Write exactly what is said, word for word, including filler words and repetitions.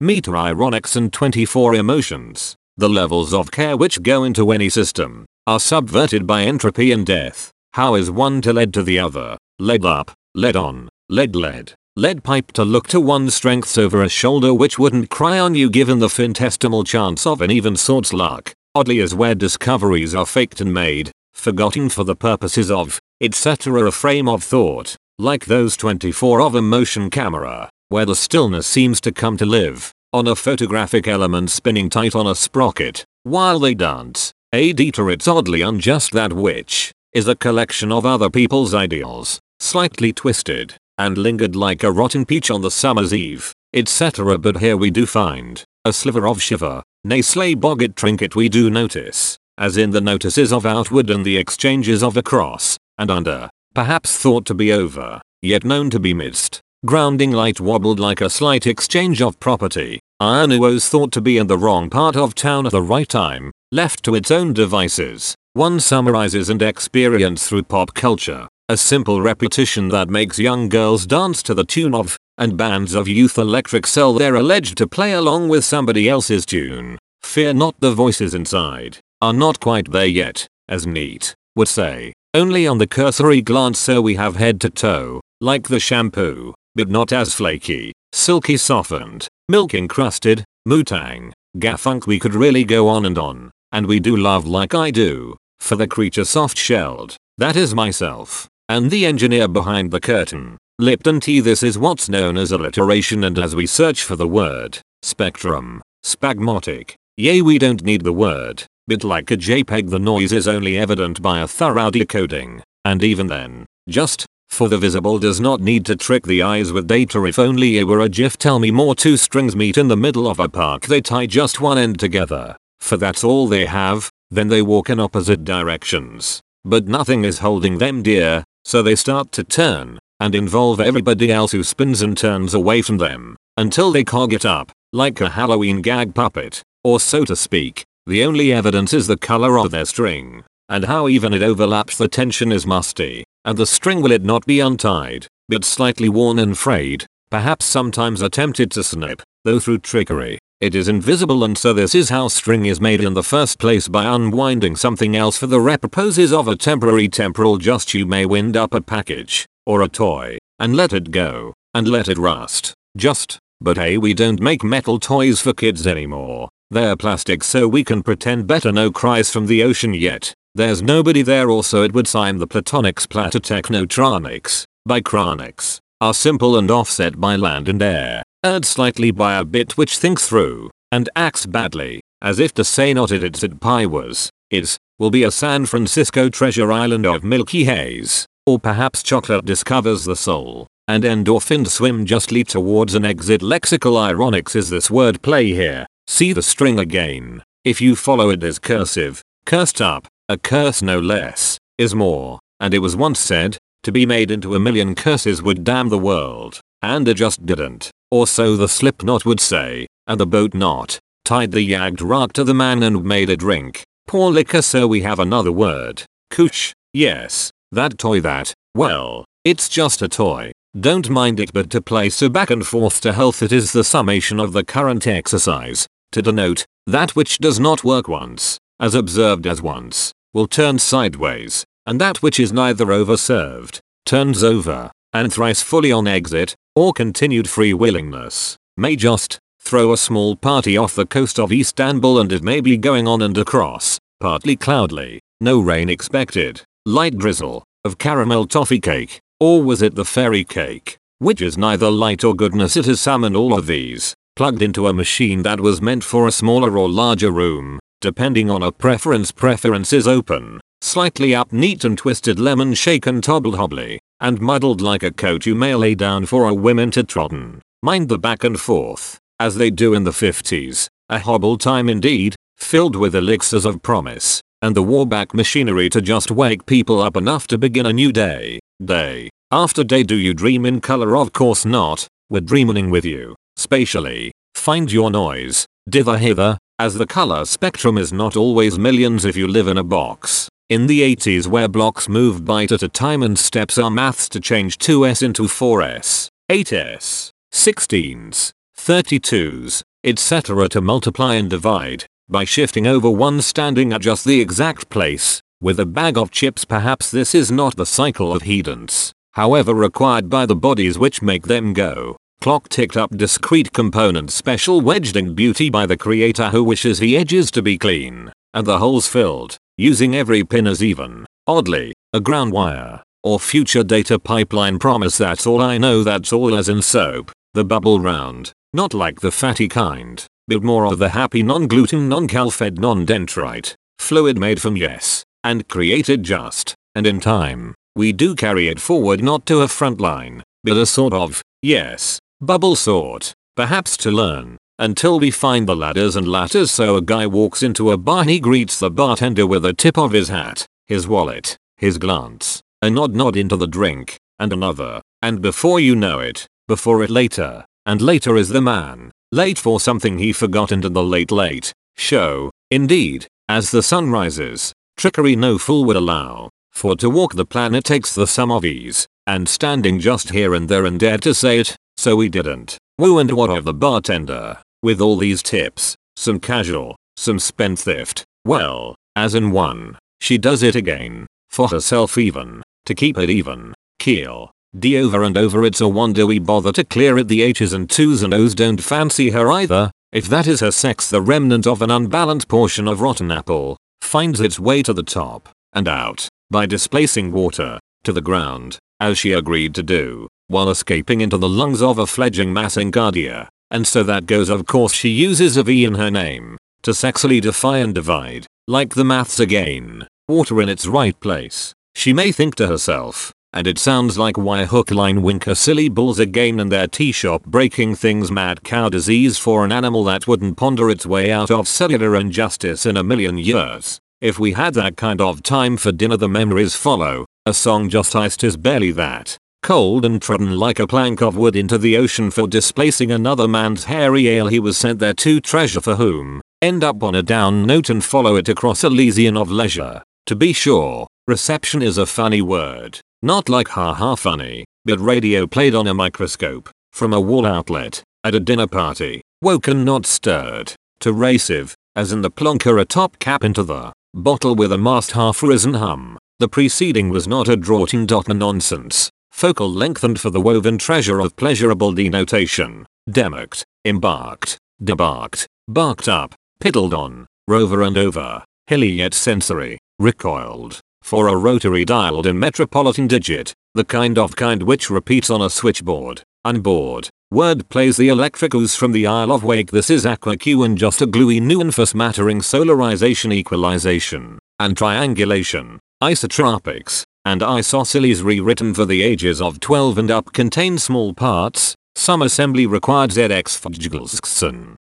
Meter ironics and twenty-four emotions. The levels of care which go into any system are subverted by entropy and death. How is one to lead to the other? Lead up, lead on, lead lead. Lead pipe to look to one's strengths over a shoulder which wouldn't cry on you given the finitesimal chance of an even sort's luck. Oddly as where discoveries are faked and made, forgotten for the purposes of, et cetera a frame of thought, like those twenty-four of a motion camera, where the stillness seems to come to live, on a photographic element spinning tight on a sprocket, while they dance. Adita it's oddly unjust that which is a collection of other people's ideals, slightly twisted, and lingered like a rotten peach on the summer's eve, et cetera but here we do find a sliver of shiver, nay slay boggart trinket we do notice, as in the notices of outward and the exchanges of across, and under, perhaps thought to be over, yet known to be missed. Grounding light wobbled like a slight exchange of property. Iron was thought to be in the wrong part of town at the right time, left to its own devices. One summarizes and experience through pop culture, a simple repetition that makes young girls dance to the tune of, and bands of youth electric cell they're alleged to play along with somebody else's tune. Fear not, the voices inside are not quite there yet, as Neat would say. Only on the cursory glance so we have head to toe, like the shampoo, but not as flaky, silky softened, milk encrusted, Wu-Tang, Ga-Funk. We could really go on and on, and we do love like I do, for the creature soft-shelled, that is myself, and the engineer behind the curtain, Lipton Tea. This is what's known as alliteration, and as we search for the word, spectrum, spagmatic, yay we don't need the word, but like a JPEG the noise is only evident by a thorough decoding, and even then, just, for the visible does not need to trick the eyes with data. If only it were a GIF. Tell me more. Two strings meet in the middle of a park, they tie just one end together, for that's all they have, then they walk in opposite directions, but nothing is holding them dear, so they start to turn, and involve everybody else who spins and turns away from them, until they cog it up, like a Halloween gag puppet, or so to speak. The only evidence is the color of their string, and how even it overlaps. The tension is musty, and the string, will it not be untied, but slightly worn and frayed, perhaps sometimes attempted to snip, though through trickery, it is invisible. And so this is how string is made in the first place, by unwinding something else for the purposes of a temporary temporal. Just you may wind up a package, or a toy, and let it go, and let it rust, just, but hey, we don't make metal toys for kids anymore. They're plastic, so we can pretend better. No cries from the ocean yet. There's nobody there. Also it would seem the platonics platotechnotronics, bicronics, are simple and offset by land and air, erred slightly by a bit which thinks through, and acts badly, as if to say not it it's it pie was, is, will be a San Francisco treasure island of milky haze, or perhaps chocolate discovers the soul, and endorphins swim justly towards an exit. Lexical ironics is this word play here. See the string again. If you follow it as cursive, cursed up, a curse no less, is more, and it was once said, to be made into a million curses would damn the world, and it just didn't, or so the Slipknot would say, and the boat knot tied the yagged rock to the man and made it drink pour liquor. So we have another word, cooch. Yes, that toy that, well, it's just a toy. Don't mind it, but to play so back and forth to health, it is the summation of the current exercise, to denote that which does not work once, as observed as once, will turn sideways, and that which is neither overserved, turns over, and thrice fully on exit, or continued free willingness, may just throw a small party off the coast of Istanbul, and it may be going on and across, partly cloudily, no rain expected, light drizzle, of caramel toffee cake. Or was it the fairy cake, which is neither light or goodness? It is some and all of these, plugged into a machine that was meant for a smaller or larger room, depending on a preference. Preference is open, slightly up, neat and twisted, lemon shaken, tobbled hobbly, and muddled like a coat you may lay down for a women to trodden. Mind the back and forth, as they do in the fifties, a hobble time indeed, filled with elixirs of promise, and the warback machinery to just wake people up enough to begin a new day. Day after day. Do you dream in color? Of course not, we're dreaming with you, spatially. Find your noise, dither hither, as the color spectrum is not always millions if you live in a box. In the eighties, where blocks moved byte at a time and steps are maths to change two S into four S, eight S, sixteens, thirty-twos, et cetera to multiply and divide, by shifting over one standing at just the exact place, with a bag of chips. Perhaps this is not the cycle of hedons, however required by the bodies which make them go. Clock ticked up, discrete components special wedged in beauty by the creator who wishes the edges to be clean, and the holes filled, using every pin as even, oddly, a ground wire, or future data pipeline promise. That's all I know. That's all as in soap, the bubble round, not like the fatty kind, but more of the happy non-gluten non-cal-fed non-dendrite, fluid made from yes, and created just, and in time, we do carry it forward not to a front line, but a sort of, yes, bubble sort, perhaps to learn, until we find the ladders and ladders. So a guy walks into a bar and he greets the bartender with a tip of his hat, his wallet, his glance, a nod nod into the drink, and another, and before you know it, before it later, and later is the man, late for something he forgot into the late late show. Indeed, as the sun rises, trickery no fool would allow, for to walk the planet takes the sum of ease, and standing just here and there and dare to say it, so we didn't. Woo, and what of the bartender, with all these tips, some casual, some spendthrift, well, as in one, she does it again, for herself even, to keep it even, keel, D over and over. It's a wonder we bother to clear it. The H's and twos and O's don't fancy her either. If that is her sex, the remnant of an unbalanced portion of rotten apple finds its way to the top, and out, by displacing water, to the ground, as she agreed to do, while escaping into the lungs of a fledgling Masingardia. And so that goes. Of course she uses a V in her name, to sexily defy and divide, like the maths again, water in its right place, she may think to herself, and it sounds like why hook line winker silly bulls again and their tea shop breaking things. Mad cow disease for an animal that wouldn't ponder its way out of cellular injustice in a million years. If we had that kind of time for dinner, the memories follow. A song just iced is barely that. Cold and trodden like a plank of wood into the ocean for displacing another man's hairy ale he was sent there to treasure, for whom, end up on a down note and follow it across Elysian of leisure. To be sure, reception is a funny word, not like haha funny, but radio played on a microscope, from a wall outlet, at a dinner party, woken not stirred, to rasive, as in the plonker a top cap into the bottle with a mast half risen hum. The preceding was not a draughting dot nonsense, focal lengthened for the woven treasure of pleasurable denotation, demarked, embarked, debarked, barked up, piddled on, rover and over, hilly yet sensory, recoiled, for a rotary dialed in metropolitan digit, the kind of kind which repeats on a switchboard, unboard, word plays the electric ooze from the Isle of Wake. This is Aqua Q and just a gluey nuance smattering solarization, equalization, and triangulation, isotropics, and isosceles rewritten for the ages of twelve and up contain small parts, some assembly required Z X Fujgelskson.